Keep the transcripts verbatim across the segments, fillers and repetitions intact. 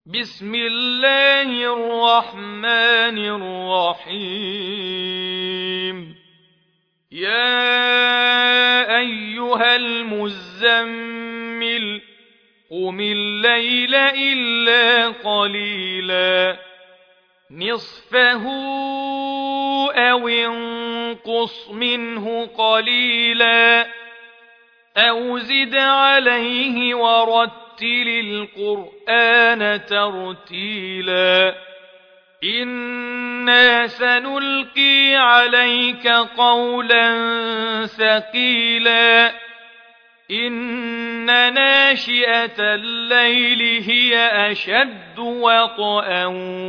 بسم الله الرحمن الرحيم يا أيها المزمل قم الليل إلا قليلا نصفه أو انقص منه قليلا أو زد عليه ورتل القرآن ترتيلا إنا سنلقي عليك قولا ثقيلا إن ناشئة الليل هي أشد وطئا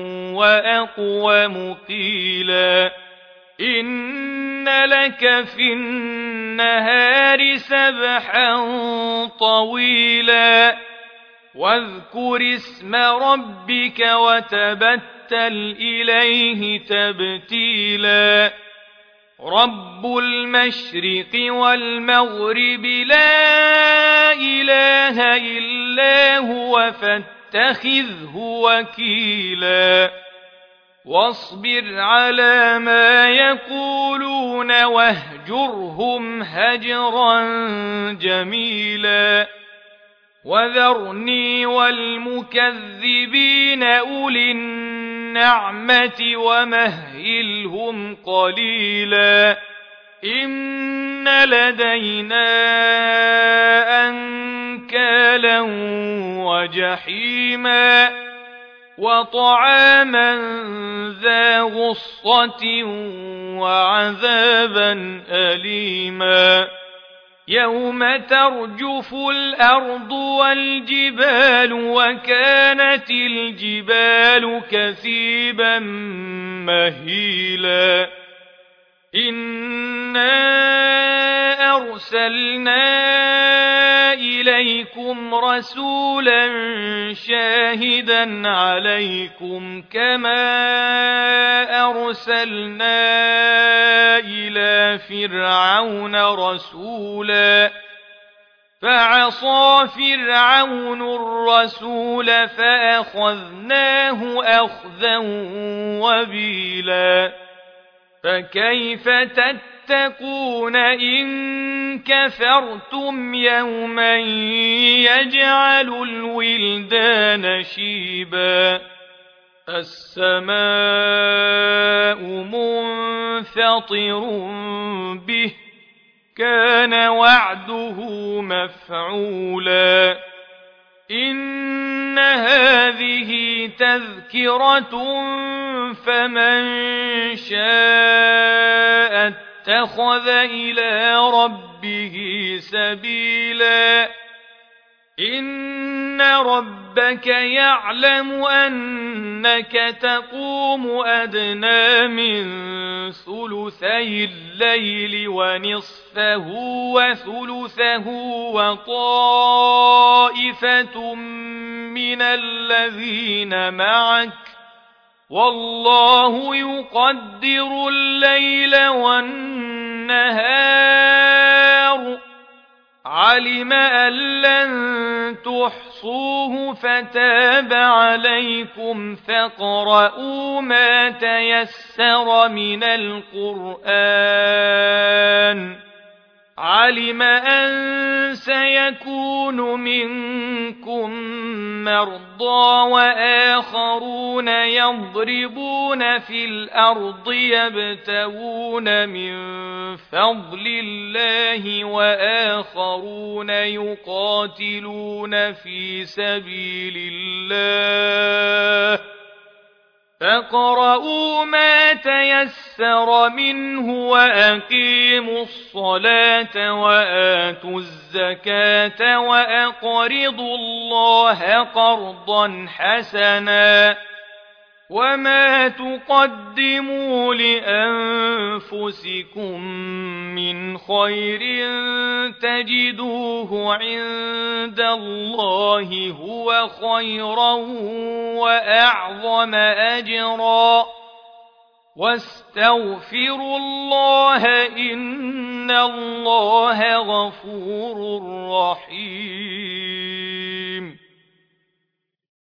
وأقوم قيلا إن لك في النهار سبحا طويلا واذكر اسم ربك وتبتل إليه تبتيلا رب المشرق والمغرب لا إله إلا هو فاتخذه وكيلا واصبر على ما يقولون واهجرهم هجرا جميلا وذرني والمكذبين أولي النعمة ومهلهم قليلا إن لدينا أنكالا وجحيما وطعاما ذا غصة وعذابا أليما يوم ترجف الأرض والجبال وكانت الجبال كثيبا مهيلا إنا أرسلنا إليكم رسولا شاهدا عليكم كما أرسلنا إلى فرعون رسولا فعصى فرعون الرسول فأخذناه أخذا وبيلا فكيف تتقون إن كفرتم يوما يجعل الولدان شيبا السماء منفطر به كان وعده مفعولا إن هذه تذكرة فمن شاء اتخذ إلى ربه سبيلا إن ربك يعلم أنك تقوم أدنى من ثلثي الليل ونصفه وثلثه وطائفة من الذين معك والله يقدر الليل والنهار علم أن لن تحصوه فتاب عليكم فاقرؤوا ما تيسر من القرآن علم أن سيكون منكم مرضى وآخرون يضربون في الأرض يبتغون من فضل الله وآخرون يقاتلون في سبيل الله فاقرؤوا ما تيسر منه وأقيموا الصلاة وآتوا الزكاة وأقرضوا الله قرضا حسنا وما تقدموا لأنفسكم من خير تجدوه عند الله هو خيرا وأعظم أجرا واستغفروا الله إن الله غفور رحيم